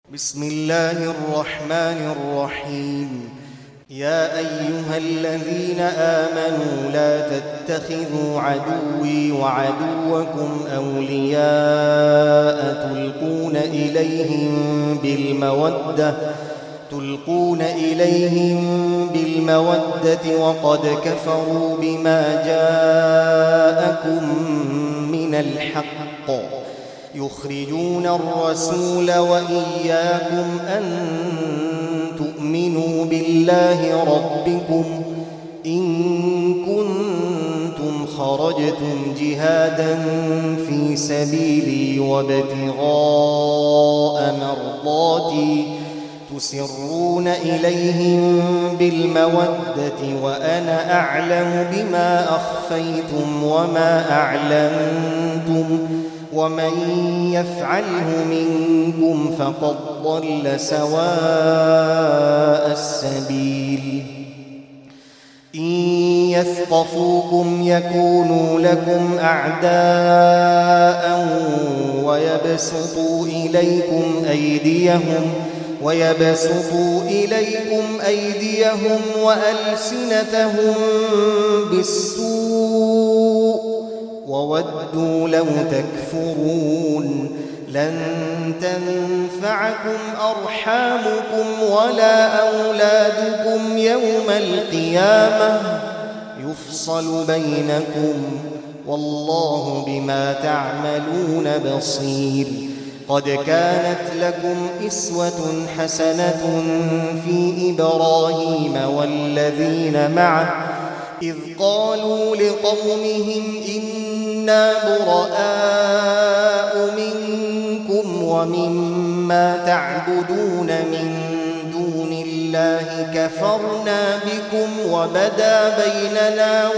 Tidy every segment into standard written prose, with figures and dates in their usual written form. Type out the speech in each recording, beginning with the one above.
بسم الله الرحمن الرحيم. يا أيها الذين آمنوا لا تتخذوا عدوي وعدوكم أولياء تلقون إليهم بالمودة وقد كفروا بما جاءكم من الحق يخرجون الرسول وإياكم أن تؤمنوا بالله ربكم إن كنتم خرجتم جهادا في سبيلي وابتغاء مرضاتي تسرون إليهم بالمودة وأنا أعلم بما أخفيتم وما أعلنتم ومن يفعله منكم فقد ضل سواء السبيل. إن يثقفوكم يكونوا لكم أعداء ويبسطوا إليكم أيديهم وألسنتهم بالسوء وودوا لو تكفرون. لن تنفعكم أرحامكم ولا أولادكم يوم القيامة يفصل بينكم والله بما تعملون بصير. قد كانت لكم إسوة حسنة في إبراهيم والذين معه إذ قالوا لقومهم إنا براء منكم ومما تعبدون من دون الله كفرنا بكم وبدا بيننا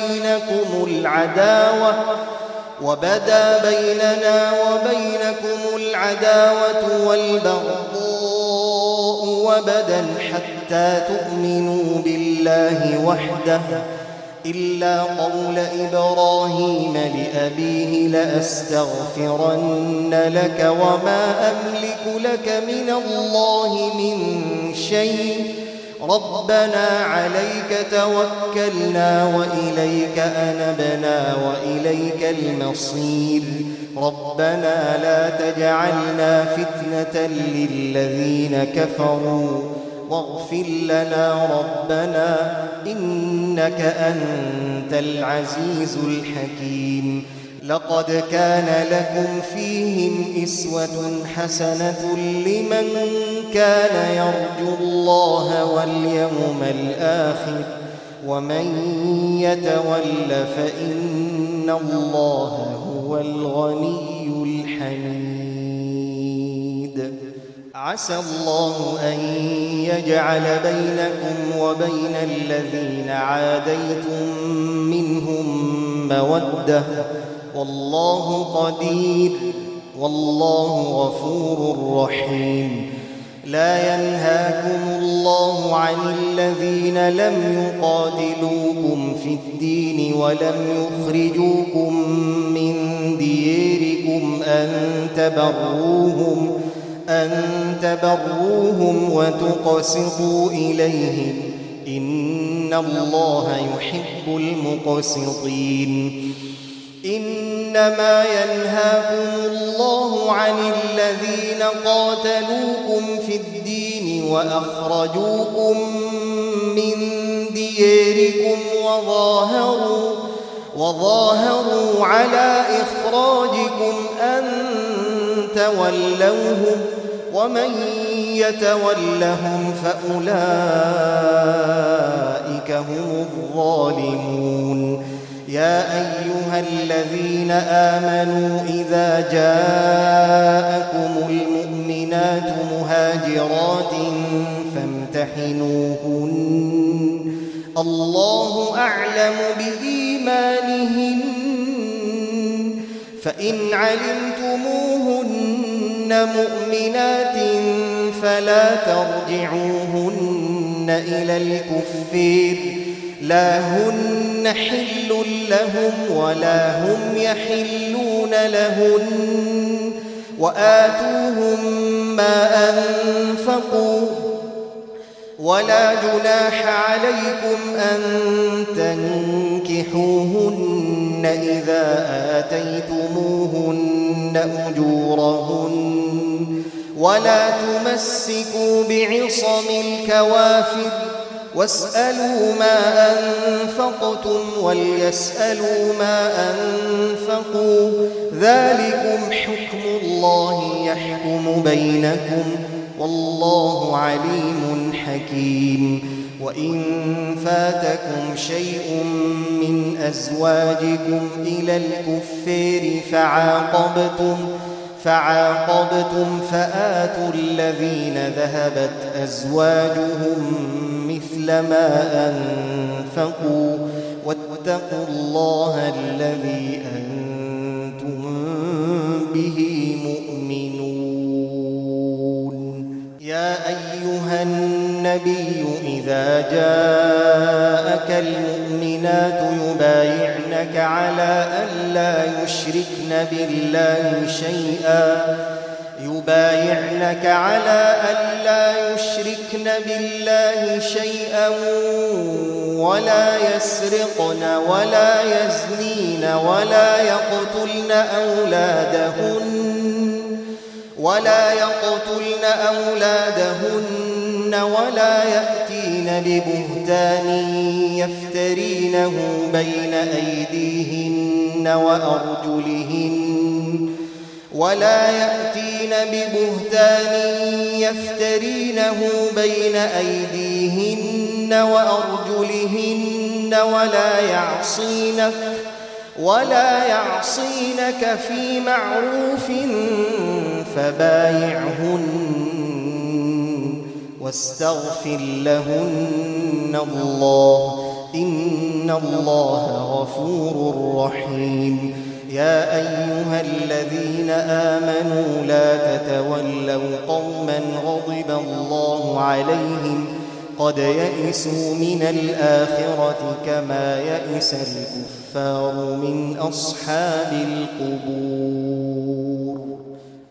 وبينكم العداوة والبغضاء وبدا حتى تؤمنوا بالله وحده إلا قول إبراهيم لأبيه لأستغفرن لك وما أملك لك من الله من شيء ربنا عليك توكلنا وإليك أنبنا وإليك المصير ربنا لا تجعلنا فتنة للذين كفروا واغفر لنا ربنا إنك أنت العزيز الحكيم. لقد كان لكم فيهم إسوة حسنة لمن كان يرجو الله واليوم الآخر ومن يتول فإن الله هو الغني الحميد. عسى الله أن يجعل بينكم وبين الذين عاديتم منهم مودة والله قدير والله غفور رحيم. لا ينهاكم الله عن الذين لم يقاتلوكم في الدين ولم يخرجوكم من دياركم أن تبروهم وتقسطوا إليهم إن الله يحب المقسطين. إنما ينهاكم الله عن الذين قاتلوكم في الدين وأخرجوكم من دياركم وظاهروا على إخراجكم أن تولوهم ومن يتولهم فأولئك هم الظالمون. يا أيها الذين آمنوا إذا جاءكم المؤمنات مهاجرات فامتحنوهن الله أعلم بإيمانهن فإن علمتموهن مؤمنات فلا ترجعوهن إلى الكفار لا هن حل لهم ولا هم يحلون لهن وآتوهم ما أنفقوا ولا جناح عليكم أن تنكحوهن إذا آتيتموهن أجورهن ولا تمسكوا بعصم الكوافر واسألوا ما أنفقتم وليسألوا ما أنفقوا ذلكم حكم الله يحكم بينكم والله عليم حكيم. وإن فاتكم شيء من أزواجكم إلى الكفار فعاقبتم فآتوا الذين ذهبت أزواجهم مثل ما أنفقوا واتقوا الله الذي أنتم به مؤمنون. يا أيها النبي إذا جاءك المؤمنات يبايعنك على ألا يشركن بالله شيئا ولا يسرقن ولا يزنين ولا يقتلن أولادهن ولا يأتين ببهتان يفترينه بين أيديهن وأرجلهن ولا يعصينك في معروف فبايعهن واستغفر لهن الله إن الله غفور رحيم. يا أيها الذين آمنوا لا تتولوا قوما غضب الله عليهم قد يئسوا من الآخرة كما يئس الكفار من أصحاب القبور.